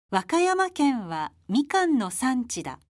和歌山県はみかんの産地だ。